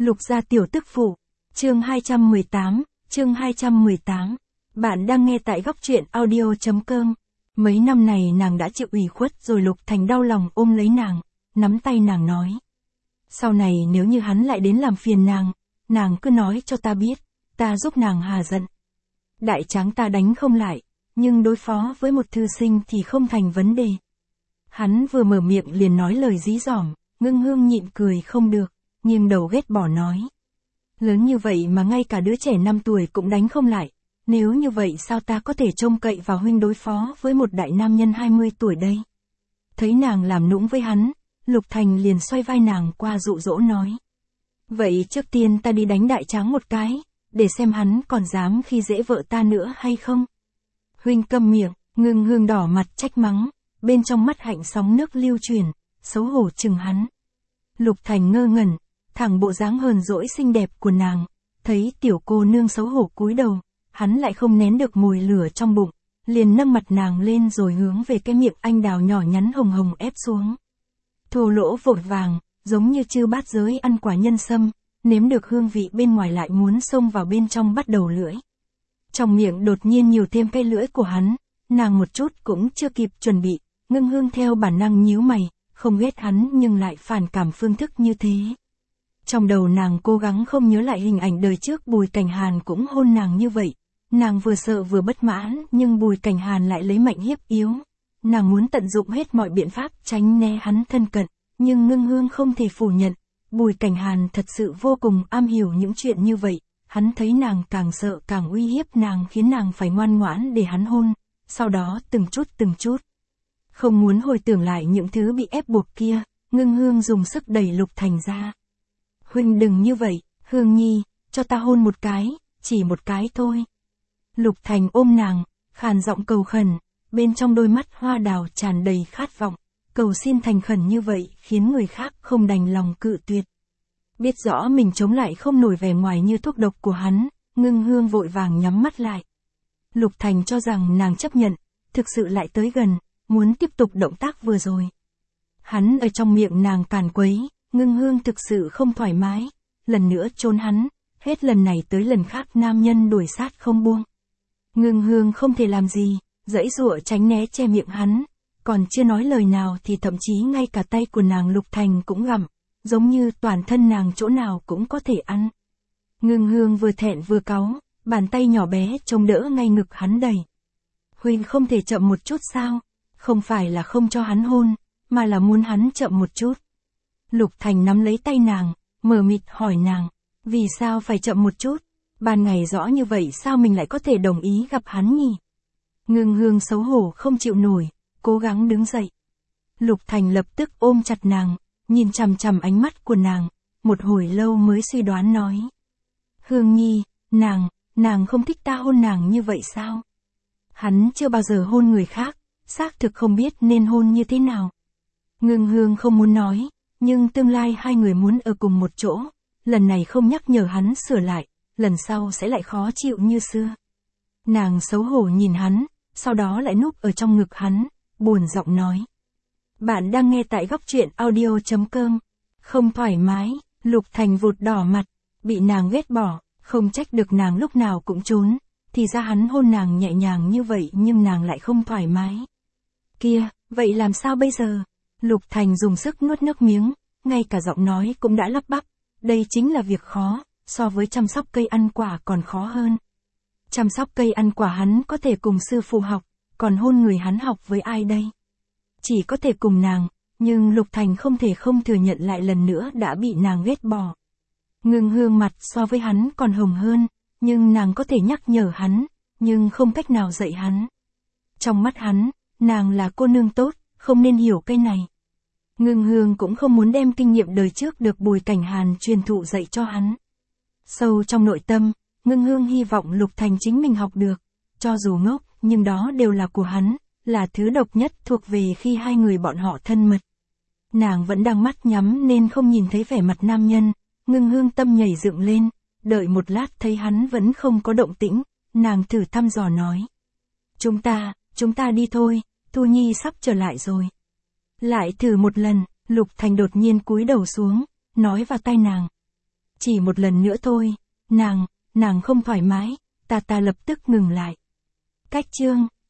Lục gia tiểu tức phụ. Chương 218, chương 218. Bạn đang nghe tại góc truyện audio.com. Mấy năm này nàng đã chịu ủy khuất rồi Lục Thành đau lòng ôm lấy nàng, nắm tay nàng nói. Sau này nếu như hắn lại đến làm phiền nàng cứ nói cho ta biết, ta giúp nàng hà giận. Đại tráng ta đánh không lại, nhưng đối phó với một thư sinh thì không thành vấn đề. Hắn vừa mở miệng liền nói lời dí dỏm, Ngưng Hương nhịn cười không được, nghiêng đầu ghét bỏ nói. Lớn như vậy mà ngay cả đứa trẻ 5 tuổi cũng đánh không lại, nếu như vậy sao ta có thể trông cậy vào huynh đối phó với một đại nam nhân 20 tuổi đây. Thấy nàng làm nũng với hắn, Lục Thành liền xoay vai nàng qua dụ dỗ nói. Vậy trước tiên ta đi đánh đại tráng một cái, để xem hắn còn dám khi dễ vợ ta nữa hay không. Huynh câm miệng, Ngưng Hương đỏ mặt trách mắng, bên trong mắt hạnh sóng nước lưu chuyển, xấu hổ chừng hắn. Lục Thành ngơ ngẩn, thẳng bộ dáng hờn dỗi xinh đẹp của nàng, thấy tiểu cô nương xấu hổ cúi đầu, hắn lại không nén được mùi lửa trong bụng, liền nâng mặt nàng lên rồi hướng về cái miệng anh đào nhỏ nhắn hồng hồng ép xuống. Thô lỗ vội vàng, giống như chư bát giới ăn quả nhân sâm, nếm được hương vị bên ngoài lại muốn xông vào bên trong bắt đầu lưỡi. Trong miệng đột nhiên nhiều thêm cái lưỡi của hắn, nàng một chút cũng chưa kịp chuẩn bị, Ngưng Hương theo bản năng nhíu mày, không ghét hắn nhưng lại phản cảm phương thức như thế. Trong đầu nàng cố gắng không nhớ lại hình ảnh đời trước Bùi Cảnh Hàn cũng hôn nàng như vậy. Nàng vừa sợ vừa bất mãn, nhưng Bùi Cảnh Hàn lại lấy mạnh hiếp yếu. Nàng muốn tận dụng hết mọi biện pháp tránh né hắn thân cận, nhưng Ngưng Hương không thể phủ nhận. Bùi Cảnh Hàn thật sự vô cùng am hiểu những chuyện như vậy. Hắn thấy nàng càng sợ càng uy hiếp nàng khiến nàng phải ngoan ngoãn để hắn hôn. Sau đó từng chút. Không muốn hồi tưởng lại những thứ bị ép buộc kia, Ngưng Hương dùng sức đẩy Lục Thành ra. Huynh đừng như vậy, Hương Nhi, cho ta hôn một cái, chỉ một cái thôi. Lục Thành ôm nàng, khàn giọng cầu khẩn, bên trong đôi mắt hoa đào tràn đầy khát vọng, cầu xin thành khẩn như vậy khiến người khác không đành lòng cự tuyệt. Biết rõ mình chống lại không nổi vẻ ngoài như thuốc độc của hắn, Ngưng Hương vội vàng nhắm mắt lại. Lục Thành cho rằng nàng chấp nhận, thực sự lại tới gần, muốn tiếp tục động tác vừa rồi. Hắn ở trong miệng nàng càn quấy, Ngưng Hương thực sự không thoải mái, lần nữa trốn hắn, hết lần này tới lần khác nam nhân đuổi sát không buông. Ngưng Hương không thể làm gì, giãy giụa tránh né che miệng hắn, còn chưa nói lời nào thì thậm chí ngay cả tay của nàng Lục Thành cũng gặm, giống như toàn thân nàng chỗ nào cũng có thể ăn. Ngưng Hương vừa thẹn vừa cáu, bàn tay nhỏ bé chống đỡ ngay ngực hắn đẩy. Huynh không thể chậm một chút sao? Không phải là không cho hắn hôn, mà là muốn hắn chậm một chút. Lục Thành nắm lấy tay nàng, mờ mịt hỏi nàng, vì sao phải chậm một chút? Ban ngày rõ như vậy sao mình lại có thể đồng ý gặp hắn nhỉ? Ngưng Hương xấu hổ không chịu nổi, cố gắng đứng dậy. Lục Thành lập tức ôm chặt nàng, nhìn chằm chằm ánh mắt của nàng, một hồi lâu mới suy đoán nói. Hương Nhi, nàng không thích ta hôn nàng như vậy sao? Hắn chưa bao giờ hôn người khác, xác thực không biết nên hôn như thế nào. Ngưng Hương không muốn nói, nhưng tương lai hai người muốn ở cùng một chỗ, lần này không nhắc nhở hắn sửa lại, lần sau sẽ lại khó chịu như xưa. Nàng xấu hổ nhìn hắn, sau đó lại núp ở trong ngực hắn, buồn giọng nói. Bạn đang nghe tại góc truyện audio.com. Không thoải mái, Lục Thành vụt đỏ mặt, bị nàng ghét bỏ, không trách được nàng lúc nào cũng trốn, thì ra hắn hôn nàng nhẹ nhàng như vậy nhưng nàng lại không thoải mái. Kia, vậy làm sao bây giờ? Lục Thành dùng sức nuốt nước miếng, ngay cả giọng nói cũng đã lắp bắp, đây chính là việc khó, so với chăm sóc cây ăn quả còn khó hơn. Chăm sóc cây ăn quả hắn có thể cùng sư phụ học, còn hôn người hắn học với ai đây? Chỉ có thể cùng nàng, nhưng Lục Thành không thể không thừa nhận lại lần nữa đã bị nàng ghét bỏ. Ngưng Hương mặt so với hắn còn hồng hơn, nhưng nàng có thể nhắc nhở hắn, nhưng không cách nào dạy hắn. Trong mắt hắn, nàng là cô nương tốt, không nên hiểu cái này. Ngưng Hương cũng không muốn đem kinh nghiệm đời trước được Bùi Cảnh Hàn truyền thụ dạy cho hắn. Sâu trong nội tâm, Ngưng Hương hy vọng Lục Thành chính mình học được, cho dù ngốc, nhưng đó đều là của hắn, là thứ độc nhất thuộc về khi hai người bọn họ thân mật. Nàng vẫn đang mắt nhắm nên không nhìn thấy vẻ mặt nam nhân, Ngưng Hương tâm nhảy dựng lên, đợi một lát thấy hắn vẫn không có động tĩnh, nàng thử thăm dò nói. Chúng ta đi thôi, Thu Nhi sắp trở lại rồi. Lại thử một lần, Lục Thành đột nhiên cúi đầu xuống, nói vào tai nàng. Chỉ một lần nữa thôi, nàng không thoải mái, ta lập tức ngừng lại. Cách chương